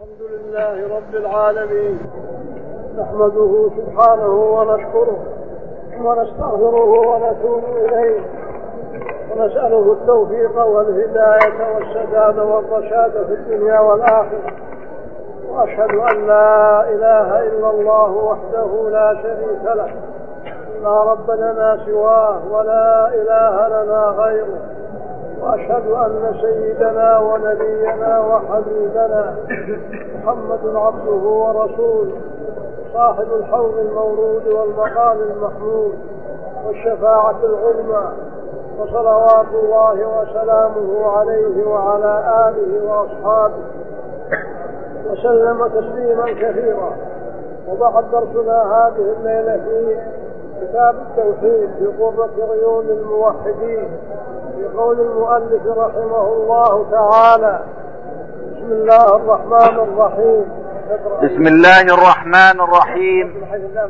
الحمد لله رب العالمين، نحمده سبحانه ونشكره ونستغفره ونتوب إليه ونسأله التوفيق والهداية والسداد والرشاد في الدنيا والآخرة. وأشهد أن لا إله إلا الله وحده لا شريك له، لا رب لنا سواه ولا إله لنا غيره. وأشهد أن سيدنا ونبينا وحبيبنا محمد عبده ورسوله، صاحب الحوض المورود والمقام المحمود والشفاعة العظمى، وصلوات الله وسلامه عليه وعلى آله وأصحابه وسلم تسليما كثيرا. وبعد درسنا هذه الليلة في كتاب التوحيد في قرة عيون الموحدين في قول المؤلف رحمه الله تعالى: بسم الله الرحمن الرحيم. بسم الله الرحمن الرحيم.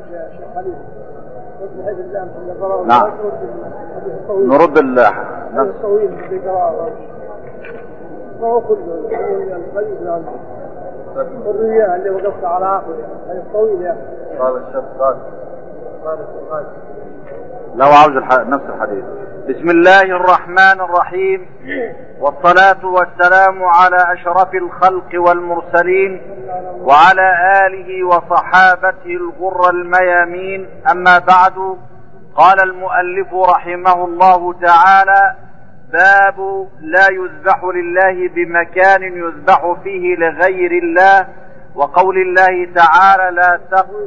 نعم، نرد الله. ما هو كله القليل نعم الرياء اللي وقفت على آخره هذا الطويل يا أخي. قال الشيخ قال لو عاوز نفس الحديث. بسم الله الرحمن الرحيم، والصلاة والسلام على أشرف الخلق والمرسلين وعلى آله وصحابته الغر الميامين. أما بعد، قال المؤلف رحمه الله تعالى: باب لا يذبح لله بمكان يذبح فيه لغير الله، وقول الله تعالى: لا تقل.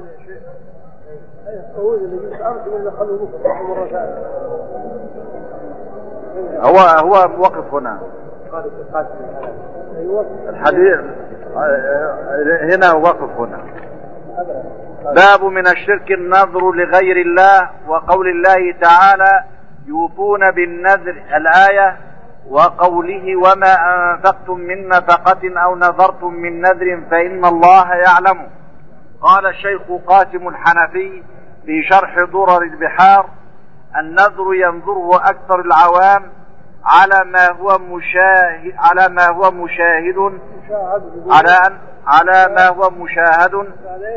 هو موقف هنا الحديث هنا وقف هنا. باب من الشرك النذر لغير الله، وقول الله تعالى: يوفون بالنذر، الآية، وقوله: وما أنفقتم من نفقة أو نذرتم من نذر فإن الله يعلم. قال الشيخ قاسم الحنفي في شرح درر البحار: النذر ينظره أكثر العوام على ما هو مشاهد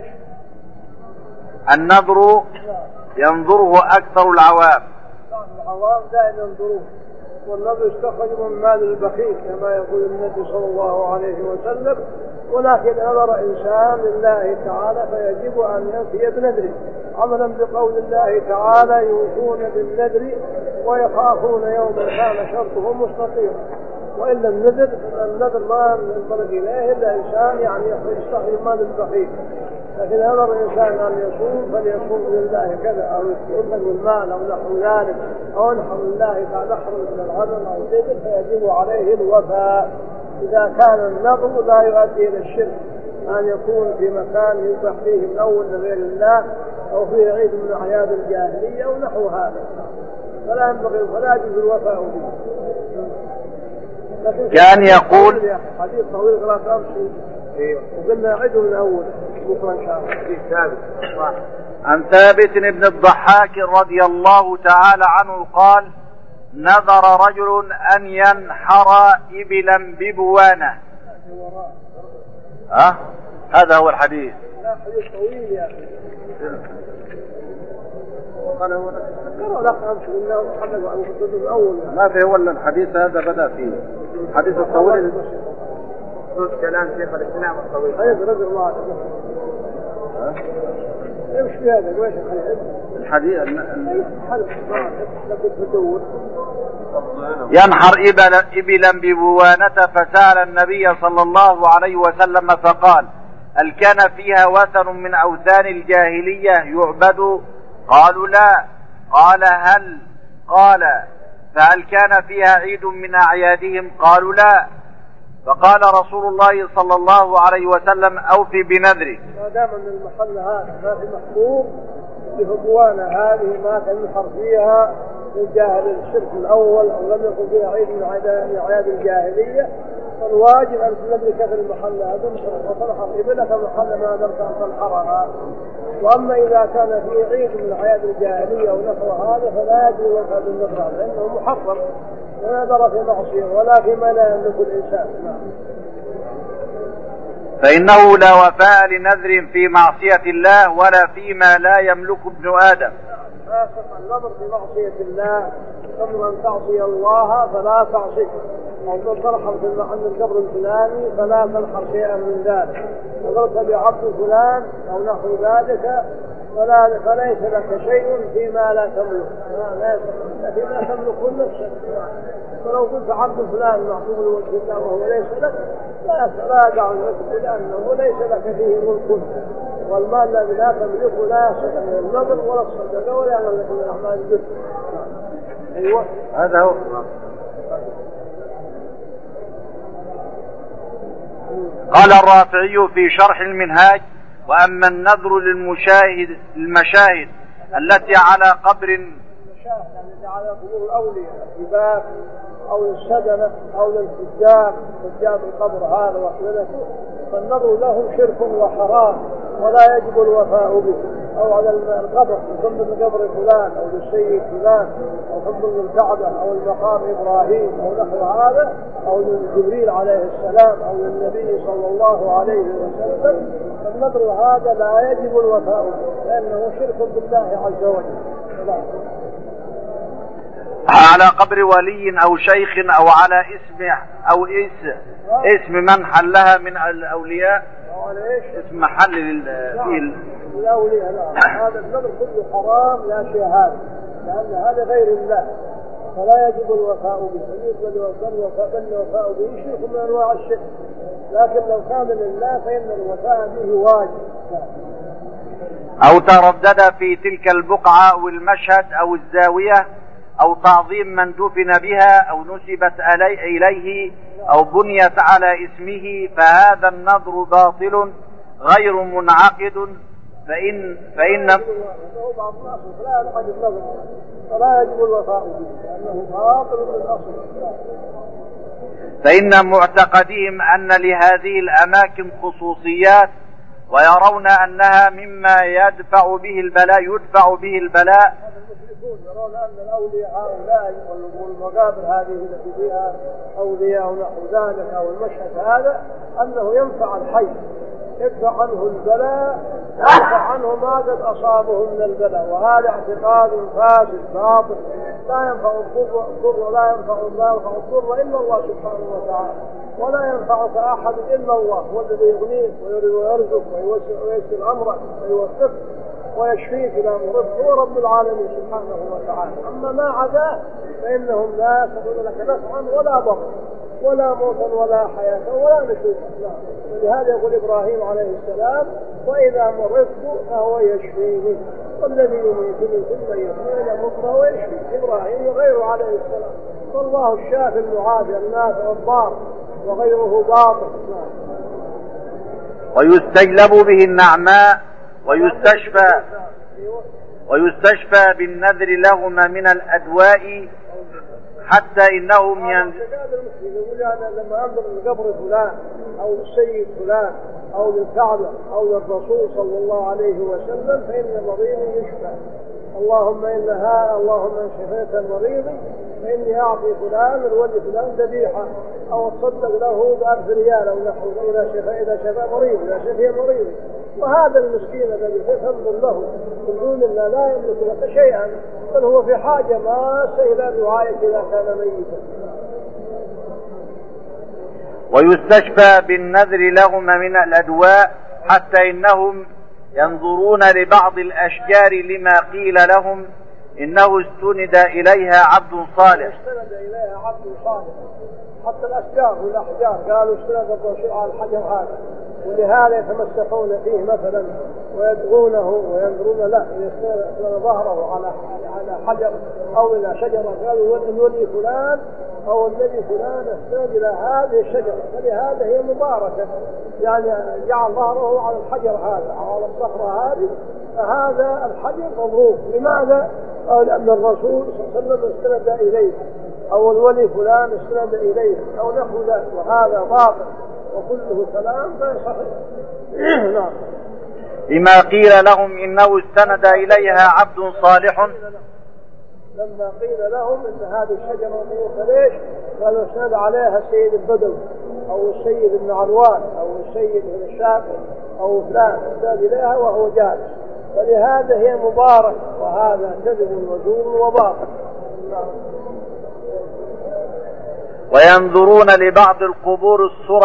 النذر ينظره أكثر العوام دائما ينظروه، والنذر يستخرج من مال البخيل كما يقول النبي صلى الله عليه وسلم. ولكن نذر إنسان لله تعالى فيجب أن ينفي بنذره، عملا بقول الله تعالى: يوفون بالنذر ويخافون يوما كان شرطه مستطيرا. وإلا النذر ما ينبغي إليه إلا إنسان يعني يستخرج مال البخيل. لكن نذر الإنسان أن يصوم فليصوم لله كذا، أو يطلق المال أو نحو ذلك، أو نحو الله تعالى نحرم من الغنم أو الإبل، فيجب عليه الوفاء إذا كان النذر لا يؤدي إلى الشرك، أن يكون في مكان يذبح فيه من أول لغير الله، أو فيه عيد من أعياد الجاهلية أو نحو هذا، فلا ينبغي فلا يجوز الوفاء به. كان يقول حديث طويل قراءة أمس وقلنا عيده من أول بكرة إن شاء الله. عن ثابت بن الضحاك رضي الله تعالى عنه قال: نذر رجل أن ينحر إبلا ببوانة. هذا هو الحديث. لا حديث طويل يا أخي. ما في ولا الحديث هذا بدأ فيه الحديث الطويل. كلام شيخ الإسلام الطويل. أيضا رضي الله عنه. إيش في هذا؟ وإيش الحديث؟ ينحر إبلا ببوانة، فسأل النبي صلى الله عليه وسلم فقال: هل كان فيها وثن من أوثان الجاهلية يعبد؟ قالوا: لا. قال: هل؟ قال: فهل كان فيها عيد من أعيادهم؟ قالوا: لا. فقال رسول الله صلى الله عليه وسلم: أوفي بنذرك. ما دام أن المحل هذا ما في محبوب بهبوانة هذه ما كان ينحر فيها الجاهل الشرك الأول، أو لم يكن فيها عيد من أعياد الجاهلية، فالواجب أن تدرك في المحل هذا وتنحر إبلك محل ما أمرت أن تنحرها. وأما إذا كان فيه عيد من أعياد الجاهلية أو نحو هذا فلا يجوز وفاء بالنذر، لأنه محرم، لا نذر في معصية ولا فيما لا يملك الإنسان. فإنه لا وفاء لنذر في معصية الله ولا فيما لا يملك ابن آدم. فاسق النظر في معصية الله قبل أن تعصي الله فلا تعصي، أو ترحم في عند القبر الفلاني فلا تنحر شيئا من ذلك. نظرت بعبد فلان أو نحو ذلك فليس لك شيء فيما لا تملك، فيما تملك نفسك. ولو قلت عبد فلان معصوم الوجه الله وهو ليس لك لا دع الوجه، لأنه ليس لك فيه ملك، والمال الذي لا تملكه لا يصح من النظر ولا الصدقه ولا يعمل لك من الاعمال الجد. ايوه هذا هو. قال الرافعي في شرح المنهاج: واما النذر للمشاهد التي على قبر، يعني على قبور الاولياء الجبال او للسدنه او للفجار فجار القبر هذا وحدته، فالنظر له شرك وحرام ولا يجب الوفاء به. او على القبر ثم لقبر فلان او للسيد فلان او ثم للكعبه او المقام ابراهيم او نحو هذا او لجبريل عليه السلام او للنبي صلى الله عليه وسلم، فالنظر هذا لا يجب الوفاء به لانه شرك بالله عز وجل. على قبر ولي أو شيخ أو على اسم من حلها من الأولياء، اسم محل فيه الأولياء. هذا النظر كله حرام لا شيء هذا، لأن هذا غير الله فلا يجب الوفاء به. بل الوفاء به شرك من أنواع الشرك، لكن لو كان لله فإن الوفاء به واجب. أو تردد في تلك البقعة أو المشهد أو الزاوية أو تعظيم من دفن بها أو نسبت إليه أو بنيت على اسمه، فهذا النذر باطل غير منعقد. فإن فلا يجب الوفاء به لأنه باطل من الأصل. فإن معتقدهم أن لهذه الأماكن خصوصيات ويرون أنها مما يدفع به البلاء. يرون أن الأولياء هؤلاء والمقابر هذه التي فيها أولياء ونحو ذلك أو المشهد هذا أنه ينفع الحي، يدفع عنه البلاء، يدفع عنه ما قد أصابه من البلاء، وهذا اعتقاد فاسد باطل. لا ينفع الضر ولا ينفع الضر إلا الله سبحانه وتعالى، ولا ينفعك أحد إلا الله، هو الذي يغنيك ويرزق وييسر أمرك ويوفقك ويشفيك إذا مرضت، هو رب العالمين سبحانه وتعالى. أما ما عداه فإنهم لا تكون لك نفعا ولا ضر ولا موتا ولا حياة ولا نشوفا. ولهذا يقول إبراهيم عليه السلام: وإذا مرضت فهو يشفيني، والذي يميتني ثم يحييني أموت فهو يشفي. إبراهيم وغيره عليه السلام، والله الشافي المعافي النافع الضار، وغيره باطل. ويستجلب به النعماء ويستشفى بالنذر لهما من الأدواء، حتى إنهم يقول أنا لما أنظر لقبر فلان أو للسيد فلان أو للكعبة أو للرسول صلى الله عليه وسلم فإن مريضي يشفى. اللهم إن شفيت المريض فإني أعطي فلان الولي فلان ذبيحة أو أتصدق له ب1000 ريال أو نحو، إذا شفى مريض، إذا شفي مريض. وهذا المسكين الذي تنظر له من دون الله لا يملك لك شيئا، بل هو في حاجة ماسة إلى رعاية إذا كان ميتا. ويستشفى بالنذر لهما من الأدواء، حتى إنهم ينظرون لبعض الأشجار لما قيل لهم إنه استند إليها عبد صالح. حتى الأشجار والأحجار قالوا استند الرسول على الحجر هذا، ولهذا يتمسكون فيه مثلا ويدعونه وينظرون له يستند ظهره على حجر أو إلى شجرة، قالوا الولي فلان أو النبي فلان استند إلى هذه الشجرة، فلهذا هي مباركة، يعني جعل ظهره على الحجر هذا أو على الصخرة هذه، فهذا الحجر مبروك. لماذا؟ لأن الرسول صلى الله عليه وسلم استند إليه، أو الولي فلان استند إليه أو نحو ذلك، وهذا باطل وكله كلام لا صحيح. نعم. لما قيل لهم إنه استند إليها عبد صالح. لما قيل لهم إن هذه الشجرة ميتة ليش؟ قالوا استند عليها السيد البدوي أو السيد بن عروان أو السيد بن الشافعي أو فلان احتاج إليها وهو جالس، فلهذا هي مبارك، وهذا كذب وزور وباطل. وينظرون لبعض القبور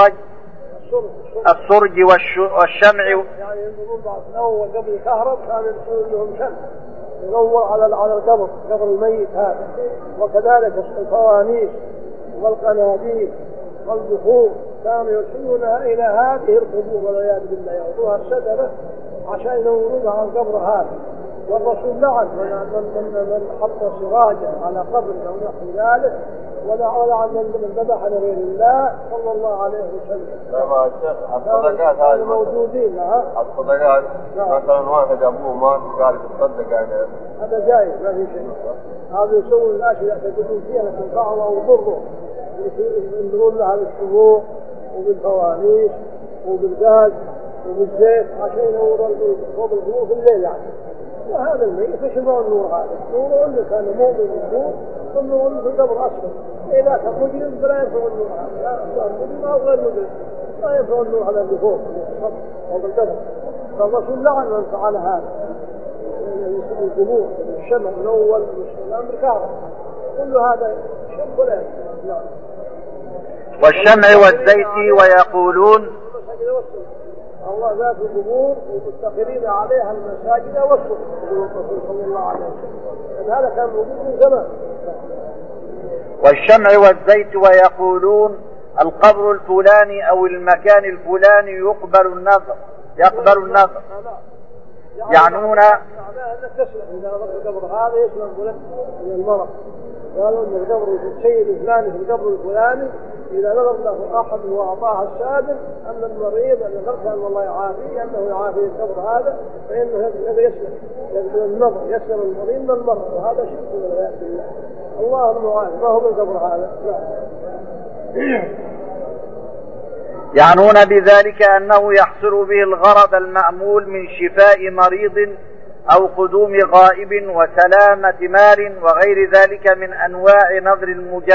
السرج والشمع، يعني ينظرون بعض الأول قبل الكهرب كان يدخلون لهم شمع ينور على القبر، قبر الميت هذا، وكذلك الفوانيس والقناديل والبخور كانوا يرسلونها إلى هذه القبور والعياذ بالله، يعطوها السدرة عشان ينورونها على القبر هذا. والرسول لعن من حط سراجا على قبر أو نحو ذلك، ولعن من ذبح لغير الله صلى الله عليه وسلم. تمام شيخ. الصدقات هذه موجودين. الصدقات مثلا واحد أبوه مات قال يتصدق عليه، هذا جايز ما في شيء. هذا يسوون الأشياء يقولون فيها تنفعه أو يضره، ينظرون لها بالشموع وبالفوانيس وبالغاز وبالزيت عشان ينور فوق القبور في الليل يعني. وهذا الميت ايش يبغى النور هذا؟ نور اللي كان مؤمن بالنور والنور في القبر اصلا. اذا كان مجرم فلا ينفع النور هذا، لا صار مجرم او غير مجرم لا ينفع النور هذا اللي فوق او بالقبر. فالرسول لعن من فعل هذا. القبور الشمع الاول والامر كافر، كل هذا شرك ولا ينفع. والشمع والزيت ويقولون الله ذات القبور ومتخذين عليها المساجد والسوق، يقول الرسول صلى الله عليه وسلم. هذا كان موجود من زمان. والشمع والزيت ويقولون القبر الفلاني أو المكان الفلاني يقبل النظر يعنون أنك تسلم إذا نظرت القبر هذا يسلم لك من المرض. قالوا أن القبر السيد الفلاني في القبر الفلاني إذا نظر له أحد وأعطاه السادس أن المريض أن نظرت أن الله يعافيه أنه يعافي القبر هذا، فإنه هذا يسلم النظر، يسلم المريض من المرض، وهذا شرك والعياذ بالله. الله المعافي ما هو من القبر هذا. يعنون بذلك أنه يحصل به الغرض المأمول من شفاء مريض أو قدوم غائب وسلامة مال وغير ذلك من أنواع نظر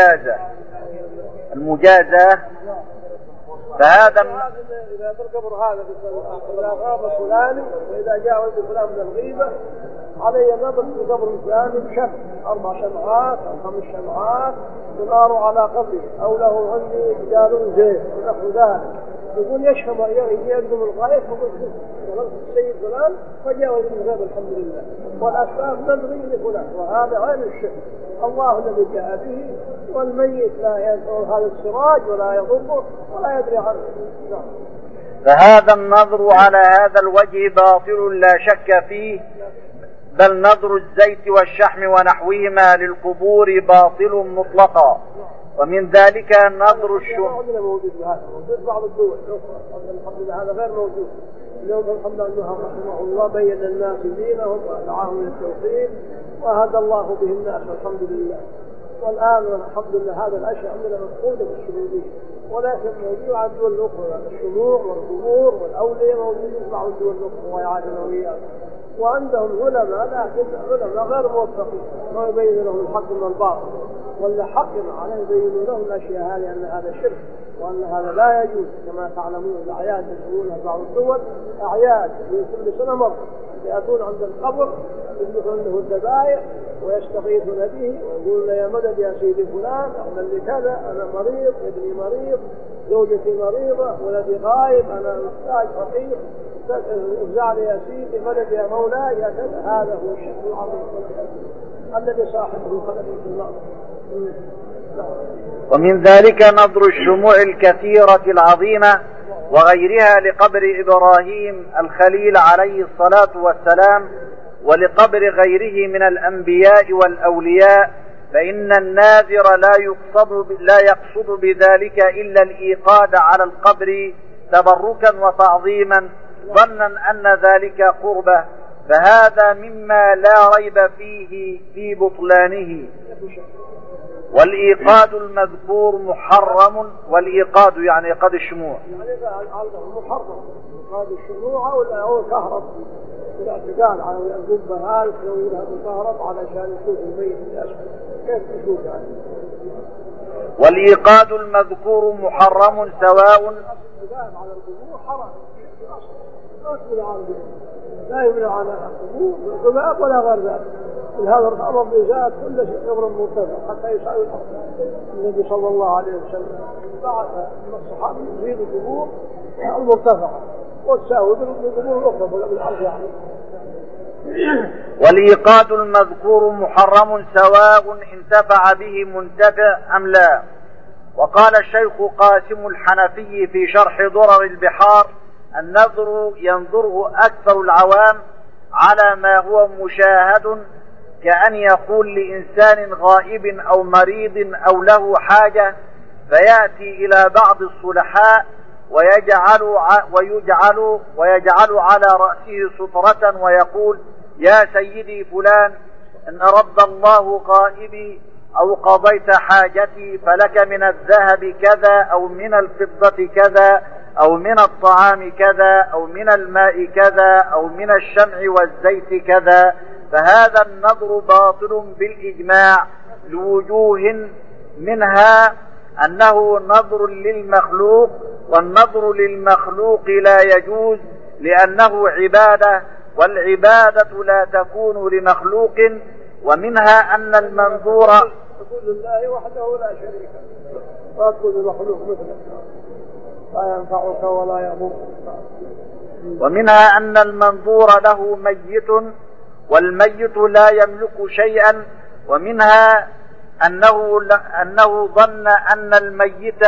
المجازة. فهذا إذا القبر هذا إذا غاب فلان وإذا جاء ولد فلان من الغيبة عليه نظر في القبر الفلاني بشمع 4 شمعات أو 5 شمعات تنار على قبره، أو له عندي رجال زيت ونحو ذلك، يقول يشفى يجي يقدم الغاية فقلت السيد فلان فجاء ولد الغيبة الحمد لله، والأسباب ندري لفلان، وهذا عين الشرك. الله الذي جاء به، والميت لا ينفع هذا السراج ولا يضره ولا يدري عنه. فهذا النظر على هذا الوجه باطل لا شك فيه، بل نظر الزيت والشحم ونحوهما للقبور باطل مطلقا. ومن ذلك نظر الشمع. موجود بعض الدول الحمد لله هذا غير موجود اليوم. الحمد لله رحمه الله بين الناس دينهم ودعاهم للتوحيد وهدى الله به الناس والحمد لله. والآن الحمد لله هذا الأشياء عندنا مفقودة بالسعودية، ولكن موجود على الدول الأخرى، الشموع والقبور والأولياء موجودين في بعض الدول الأخرى ويعادنا وإياهم، وعندهم علماء لكن علماء غير موفقين ما يبين لهم الحق من الباطل، ولا حقنا عليه يبينون لهم الأشياء هذه أن هذا شرك وأن هذا لا يجوز. كما تعلمون الأعياد يسوونها بعض الدول أعياد في كل سنة مرة يأتون عند القبر يذبحون له الذبائح ويستغيثون به ويقولون يا مدد يا سيدي فلان أعمل لي كذا، أنا مريض، ابني مريض، زوجتي مريضة، ولدي غايب، أنا محتاج فقير، ارجع لي يا سيدي، مدد يا مولاي يا كذا. هذا هو الشرك العظيم الذي صاحبه خلق في النار. ومن ذلك نظر الشموع الكثيرة العظيمة وغيرها لقبر إبراهيم الخليل عليه الصلاة والسلام ولقبر غيره من الأنبياء والأولياء، فإن الناذر لا يقصد بذلك إلا الإيقاد على القبر تبركا وتعظيما ظنا أن ذلك قربه، فهذا مما لا ريب فيه في بطلانه. والإيقاد المذكور محرم، والإيقاد يعني إيقاد الشموع محرم، إيقاد الشموع أو الكهرب الاعتقاد على القبة هذه تنورها بالكهرب علشان يشوف الميت الأسفل كيف تشوف يعني. والإيقاد المذكور محرم سواء. على القبور حرام لا يمنع عن القبور بالقباب ولا غير ذلك. هذا الأمر بزاد كل شيء أمر مرتفع حتى يساوي الأرض. النبي صلى الله عليه وسلم بعث من الصحابة يزيد القبور المرتفعة وتساوي بالقبور الأخرى بالأرض يعني. والإيقاد المذكور محرم سواء انتفع به منتفع أم لا. وقال الشيخ قاسم الحنفي في شرح درر البحار: النذر ينظره أكثر العوام على ما هو مشاهد، كأن يقول لإنسان غائب أو مريض أو له حاجة فيأتي إلى بعض الصلحاء ويجعل على رأسه سطرة ويقول: يا سيدي فلان، إن رد الله غائبي أو قضيت حاجتي فلك من الذهب كذا أو من الفضة كذا أو من الطعام كذا أو من الماء كذا أو من الشمع والزيت كذا. فهذا النذر باطل بالإجماع لوجوه، منها أنه نذر للمخلوق، والنذر للمخلوق لا يجوز لأنه عبادة، والعبادة لا تكون لمخلوق. ومنها أن المنذور تقول لله وحده لا شريك له، لا تكون لمخلوق مثله لا ينفعك ولا يضرك. ومنها أن المنظور له ميت والميت لا يملك شيئا. ومنها أنه ظن أن الميت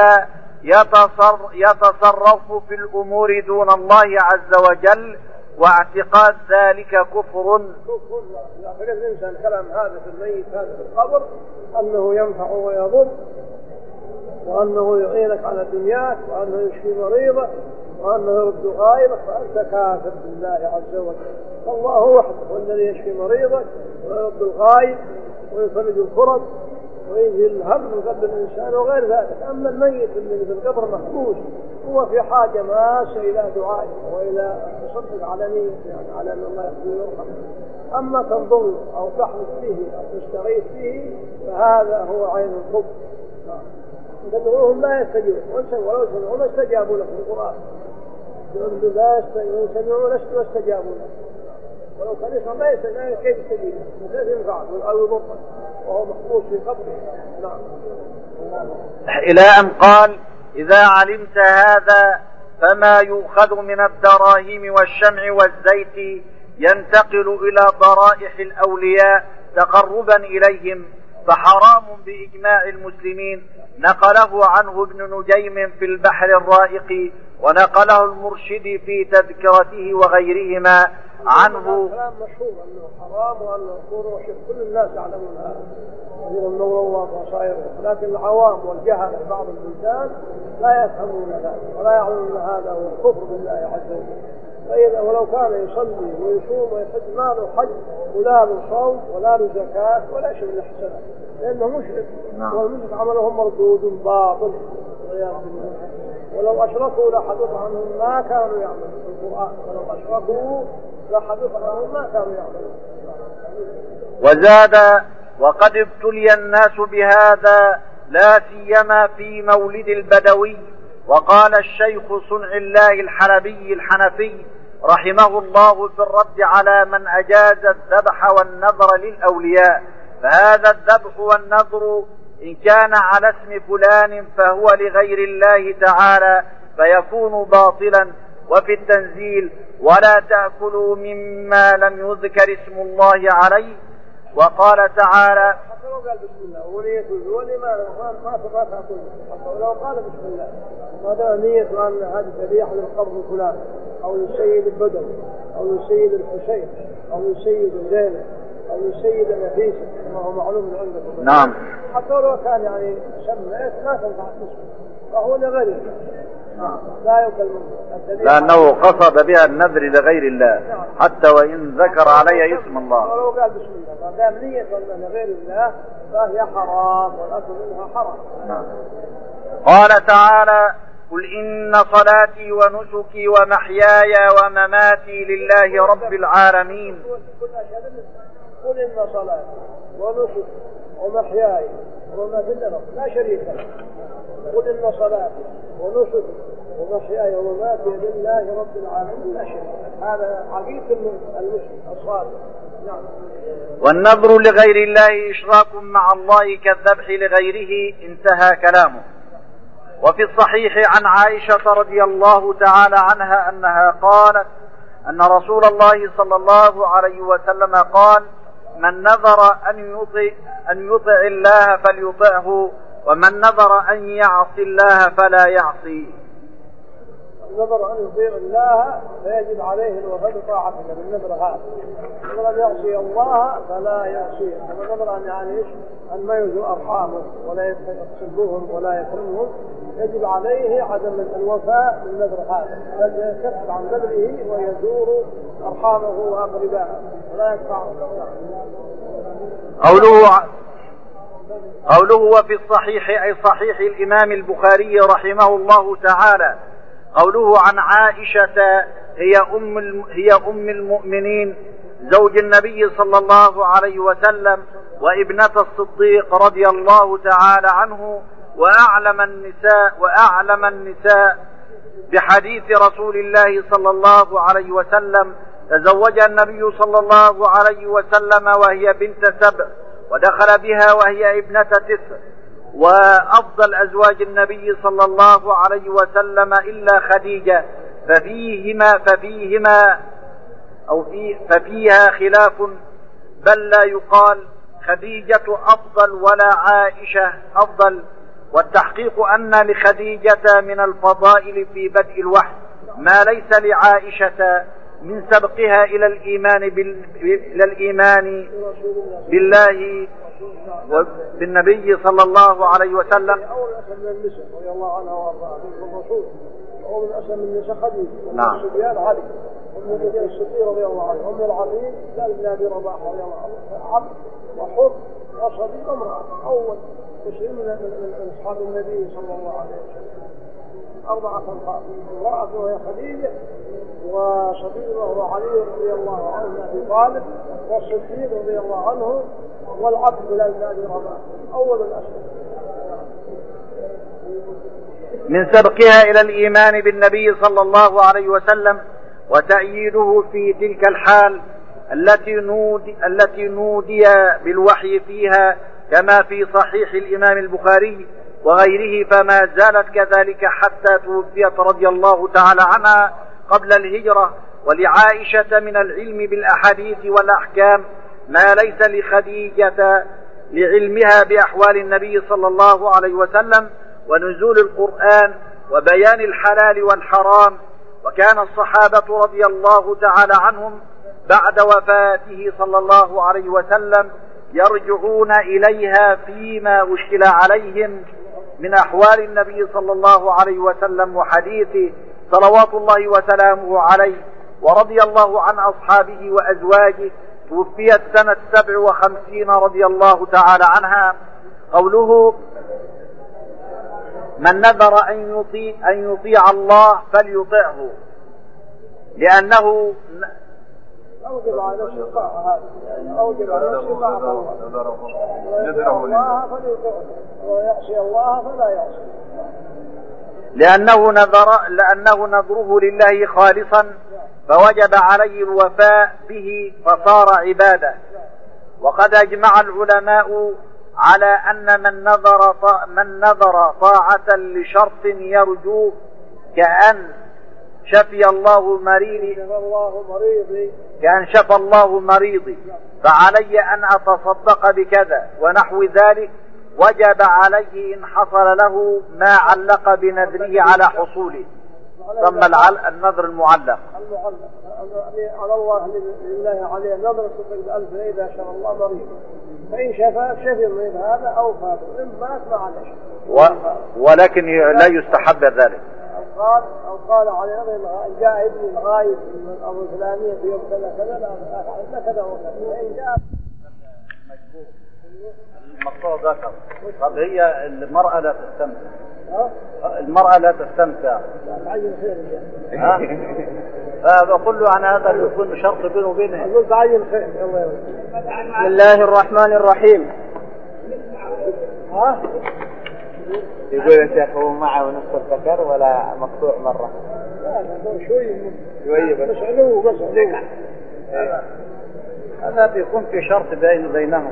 يتصرف في الأمور دون الله عز وجل، واعتقاد ذلك كفر. لا الإنسان كلام هذا في الميت هذا في القبر أنه ينفع ويضر، وأنه يعينك على دنياك، وأنه يشفي مريضك، وأنه يرد غائبك، فأنت كافر بالله عز وجل. الله وحده هو الذي يشفي مريضك ويرد الغائب ويفرج الكرب وينزل الهم من قلب الإنسان وغير ذلك. أما الميت الذي في القبر محبوس هو في حاجة ماسة إلى دعائه وإلى تصدق على نيته، يعني على أن الله يغفر ويرحمه. أما تنظر أو تحرص به أو تستغيث به فهذا هو عين الحب. تدعوهم لا يستجيبون، ولو سمعوا ما استجابوا لك في القرآن. لا سمعوا لست واستجابوا لك، ولو كان يسمع ما يستجيب كيف يستجيب؟ كيف ينفع أو يضر وهو محبوس في قبره؟ نعم. إلى أن قال: إذا علمت هذا فما يؤخذ من الدراهم والشمع والزيت ينتقل إلى ضرائح الأولياء تقربا إليهم فحرام بإجماع المسلمين. نقله عنه ابن نجيم في البحر الرائق، ونقله المرشد في تذكرته وغيرهما عنه. كلام مشهور أنه حرام وأنه مكروه، كل الناس يعلمون هذا، من نور الله وصائره، لكن العوام والجهل بعض البلدان لا يفهمون هذا ولا يعلمون هذا هو الكفر بالله عز وجل. فإذا ولو كان يصلي ويصوم ويحج ما له حج ولا له صوم ولا له زكاة ولا شيء من الحسنات، لأنه مشرك، والمشرك عملهم مردود باطل والعياذ بالله. ولو أشركوا لحدث عنهم ما كانوا يعملون في القرآن، ولو أشركوا لحدث عنهم ما كانوا يعملون. وزاد: وقد ابتلي الناس بهذا لا سيما في مولد البدوي. وقال الشيخ صنع الله الحلبي الحنفي رحمه الله في الرد على من أجاز الذبح والنذر للأولياء: فهذا الذبح والنذر إن كان على اسم فلان فهو لغير الله تعالى فيكون باطلا. وفي التنزيل: ولا تأكلوا مما لم يذكر اسم الله عليه. وقال تعالى: حتى لو قال بسم الله ونية الزول ما تأكل، حتى لو قال بسم الله هذا نية أن هذه ذبيحة للقبر فلان أو للسيد البدوي أو للسيد الحسين أو للسيد الزينب أو للسيد النفيس ما هو معلوم عندكم. نعم. حتى لو كان يعني سميت ما تنفع اسمه فهو لغير لا يكلم، لأنه قصد بها النذر لغير الله حتى وإن ذكر عليه اسم الله. ولو قال بسم الله فدام نية لغير الله فهي حرام والأكل منها حرام. قال تعالى: قل إن صلاتي ونسكي ومحياي ومماتي لله رب العالمين. قل إن صلاتي ونسكي ومحياي حرمات الله لا شريك له. قل إن صلاتي ونسكي ومحياي ومماتي لله رب العالمين لا شريك له. هذا عقيدة المسلم الصالح. نعم. والنذر لغير الله إشراك مع الله كالذبح لغيره. انتهى كلامه. وفي الصحيح عن عائشة رضي الله تعالى عنها أنها قالت أن رسول الله صلى الله عليه وسلم قال: من نذر أن يطع الله فليطعه، ومن نذر أن يعصي الله فلا يعصيه. نذر أن يطيع الله فيجب عليه الوفاء بطاعته بالنذر هذا. نذر أن يعصي الله فلا يعصيه. نذر أن يعيش أن ما يزور أرحامه ولا يسبهم ولا يكرمهم، يجب عليه عدم الوفاء بالنذر هذا، بل يكف عن نذره ويزور أرحامه وأقربائه ولا يدفع. قوله وفي الصحيح أي صحيح الإمام البخاري رحمه الله تعالى. قوله عن عائشة هي أم المؤمنين زوج النبي صلى الله عليه وسلم وابنة الصديق رضي الله تعالى عنه، وأعلم النساء بحديث رسول الله صلى الله عليه وسلم. تزوج النبي صلى الله عليه وسلم وهي بنت 7، ودخل بها وهي ابنة 9. وأفضل أزواج النبي صلى الله عليه وسلم إلا خديجة، ففيها خلاف، بل لا يقال خديجة أفضل ولا عائشة أفضل. والتحقيق أن لخديجة من الفضائل في بدء الوحي ما ليس لعائشة من سبقها إلى الإيمان بالله وبالنبي صلى الله عليه وسلم. أول أسلم من النساء رضي الله عنها وأرضاها الرسول، أول أسلم من النساء خديجة، نعم. الصبيان علي، أم النبي الصديق رضي الله عنه، أم العظيم سالم بن أبي رباح رضي الله عنه، عبد وحر وصبي وامرأة، أول مسلم من أصحاب النبي صلى الله عليه وسلم. 4 أنفار، امرأة وهي خديجة، وصبي وهو علي رضي الله عنه أبي طالب، والصديق رضي الله عنه، والعبد بن أبي رباح أول الأسلم. من سبقها إلى الإيمان بالنبي صلى الله عليه وسلم، وتأييده في تلك الحال التي نودي بالوحي فيها، كما في صحيح الإمام البخاري وغيره، فما زالت كذلك حتى توفيت رضي الله تعالى عنها قبل الهجرة. ولعائشة من العلم بالأحاديث والأحكام ما ليس لخديجة لعلمها بأحوال النبي صلى الله عليه وسلم ونزول القرآن وبيان الحلال والحرام. وكان الصحابة رضي الله تعالى عنهم بعد وفاته صلى الله عليه وسلم يرجعون إليها فيما أشكل عليهم من أحوال النبي صلى الله عليه وسلم وحديثه صلوات الله وسلامه عليه. ورضي الله عن أصحابه وأزواجه. توفيت سنة 57 رضي الله تعالى عنها. قوله من نذر أن يطيع الله فليطعه، لأنه أوجب على الشقاء هذا، أوجب على الشقاء الله فليطعه، ويعصي الله فلا يعصي، لأنه نذره لله خالصا، فوجب عليه الوفاء به فصار عبادة. وقد أجمع العلماء على أن من نذر طاعة لشرط يرجوه، كأن شفي الله مريضي فعلي أن أتصدق بكذا ونحو ذلك، وجب عليه إن حصل له ما علق بنذره على حصوله. ثم النذر المعلق على الله لله عليه نذر صدق ب1000 إذا شاء الله مريض، فإن شفي المريض هذا أو فات، إن مات ما عليه، ولكن لا يستحب ذلك. أو قال عليه جاء ابن الغايب من الأرض الفلانية في يوم كذا كذا كذا وكذا، فإن جاء المقطوع ذكر. طب هي المرأة لا تستمتع، المرأة لا تستمتع، فبقول له عن هذا يكون شرط بينه وبينه. تعين خير. بسم الله الرحمن الرحيم. ها؟ يقول يا شيخ هو معه نصف الذكر ولا مقطوع مرة؟ لا شوي بس علو بس علو. هذا بيكون في شرط بينهم.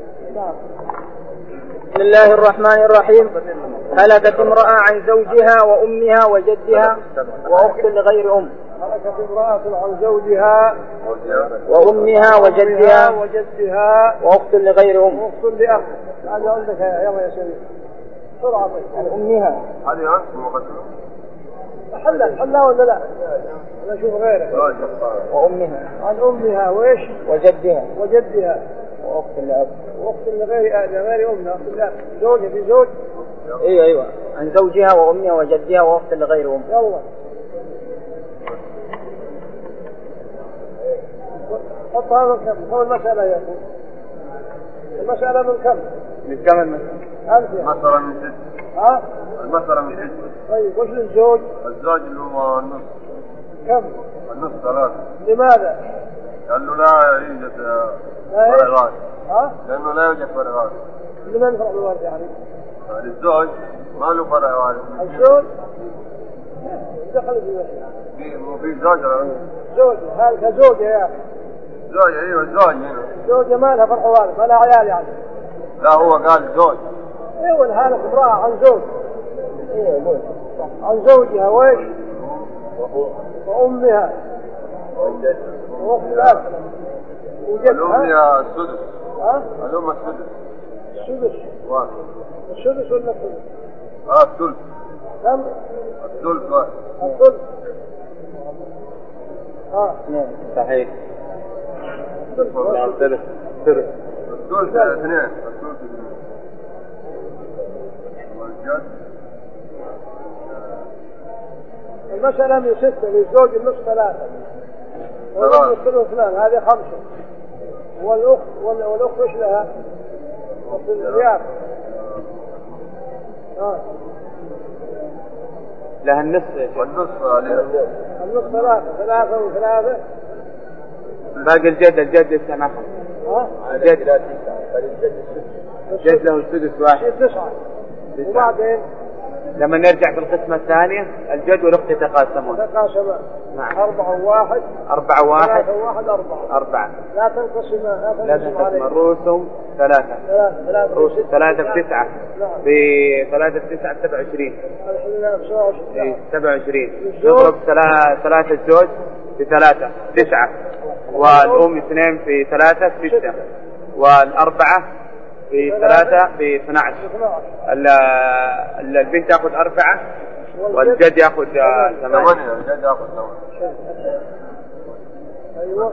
بسم الله الرحمن الرحيم. هلكت امرأة عن زوجها وأمها وجدها وأخت لغير أم. هلكت امرأة عن زوجها وأمها وجدها وأخت لغير أم. وأخت لأخ. هذا عندك يلا يا سيدي بسرعة. أمها هذه عنك مقدمة حلا ولا لا؟ أنا أشوف غيره. وأمها عن أمها وإيش؟ وجدها وأخت لأب وأخت لغير أمها. أخت لأب زوجة في زوج. أيوة عن زوجها وأمها وجدها وأخت لغير أم. يلا حط هذا من كم؟ هو المسألة يا أخي. المسألة من كم؟ من كم المسألة؟ المسألة من 6. ها؟ المسألة من 6. طيب وش الزوج؟ الزوج اللي هو النصف. كم؟ النصف 3. لماذا؟ لأنه لا يوجد فرع وارث. ها؟ لأنه لا يوجد فرع وارث. لمن فرع الوارث يعني؟ الزوج ما له فرع وارث. الزوج دخل في المسألة. في زوجة. زوجة هذا زوجة يا أخي. زوجة ايوه زوج هنا. زوجة ما لها فرع وارث ما لها عيال يعني. لا هو قال زوج. ايوه هذا امرأة عن زوج. ايوه عن زوجها وايش؟ وأمها وأخت الأب وجدها السدس. ها؟ الأم السدس. السدس. واحد. السدس ولا الثلث؟ الثلث. كم؟ الثلث واحد. الثلث. صحيح. الثلث. الثلث 2. والجد المسألة من 6 للزوج النصف 3 والأم الثلث 2 هذه 5 والأخت وش لها؟ أخت الرياض لها النصف والنصف عليها. النصف 3 و3 باقي الجد السماحة. الجد له السدس 1. 9 وبعدين لما نرجع في القسمة الثانية الجد والأخت يتقاسمان. نعم. 4 و1 4 و1 4 لا تنقسم رؤوسهم 3 رؤوس 3 ب9 ب3 ب9 27 27 نضرب 3 الزوج ب3 9 والأم 2 في 3 6 والأربعة في 3 ب 12 البنت ياخذ 4 والجد ياخذ 8. الجد ياخذ 8. ايوه.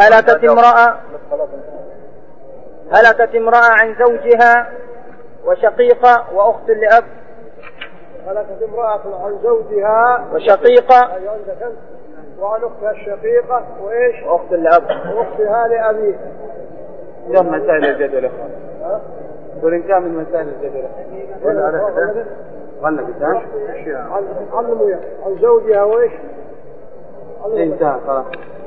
هلكت امرأة عن زوجها وشقيقة وأخت لأب. هلكت امرأة عن زوجها وشقيقة وعن أختها الشقيقة وإيش؟ وأخت لأب. وأختها لأبيه. كم مسائل الجد والإخوة؟ تقول إن كان من مسائل الجد والإخوة؟ غلق الثاني؟ علموا يا عن زوجها وإيش؟ انتهى خلاص.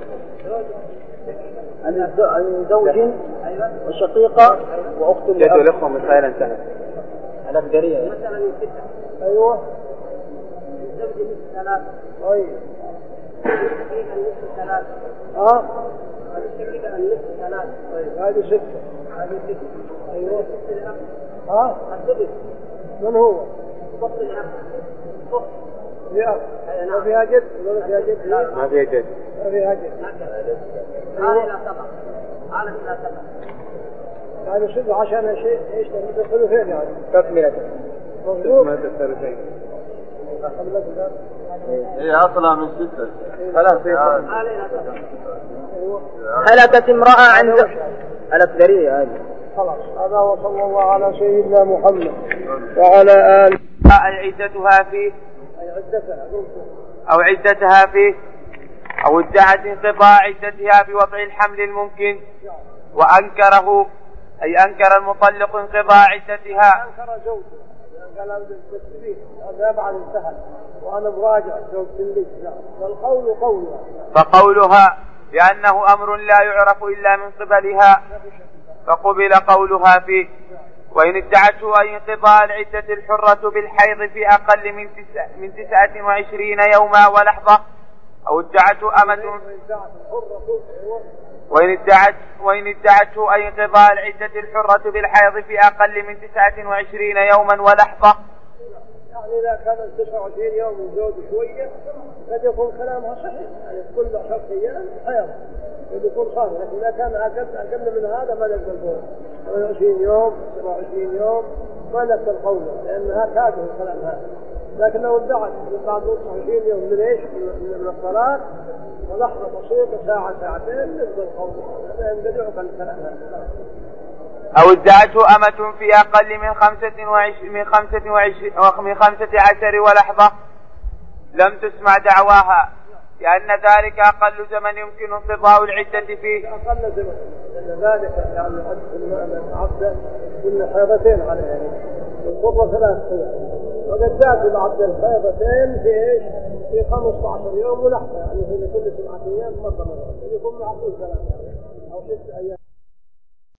عن زوج وشقيقة وأخت لأب. الجد والإخوة مسائل انتهت. على الجريئة. أيوه. الزوج نصف 3. طيب. الشقيقة النصف 3. الشقيقة النصف 3. طيب هذه 6. هذه 6. أيوه. السدس. من هو؟ أخت الأب. ما فيها جد ولا فيها جد؟ ما فيها جد. ما فيها جد. هذه لا تبع. هذا لا تبع. هذا 6 عشان شيء ايش تدخلوا فين يعني؟ تكملة. مظبوط. ما تسترجعين. هي أصلا من 6. خلاص. هلكت امرأة عن على الجريئة هذه. خلاص هذا وصلى الله على سيدنا محمد وعلى آله. عدتها فيه أو عدتها فيه أو ادعت انقضاء عدتها بوضع الحمل الممكن وأنكره أي أنكر المطلق انقضاء عدتها. أنكر زوجه قال هذا بعد انتهى وأنا مراجع زوجتي لي. والقول قولها فقولها لأنه أمر لا يعرف إلا من قبلها فقبل قولها فيه وإن ادعته أن انقضاء العدة الحرة بالحيض في أقل من 29 يوما ولحظة، أو ادعته أمة وإن ادعته أن انقضاء العدة الحرة بالحيض في أقل من 29 يوما ولحظة. يعني إذا كان 29 يوم وزود شوية قد يكون كلامها صحيح، يعني كل 10 أيام حيض قد يكون صحيح، لكن إذا كان أقل من هذا ما نقبل قوله. 28 يوم 27 يوم ما نقبل قوله، لأنها كاذب الكلام هذا. لكن لو ادعت بعد 29 يوم من ايش؟ من الصلاة ولحظة بسيطة ساعة ساعتين نقبل قوله، هذا يندفعك الكلام هذا. أو ادعته أمة في أقل من 15 ولحظة لم تسمع دعواها، لأن ذلك أقل زمن يمكن انقضاء العدة فيه. أقل زمن، لأن ذلك يعني عبد كل حيضتين عليه، القرة 3 حيض، وقد جاءت بعد الحيضتين في ايش؟ في 15 يوم ولحظة، يعني في كل 7 أيام مرة يكون معقول كلام، أو 6 أيام.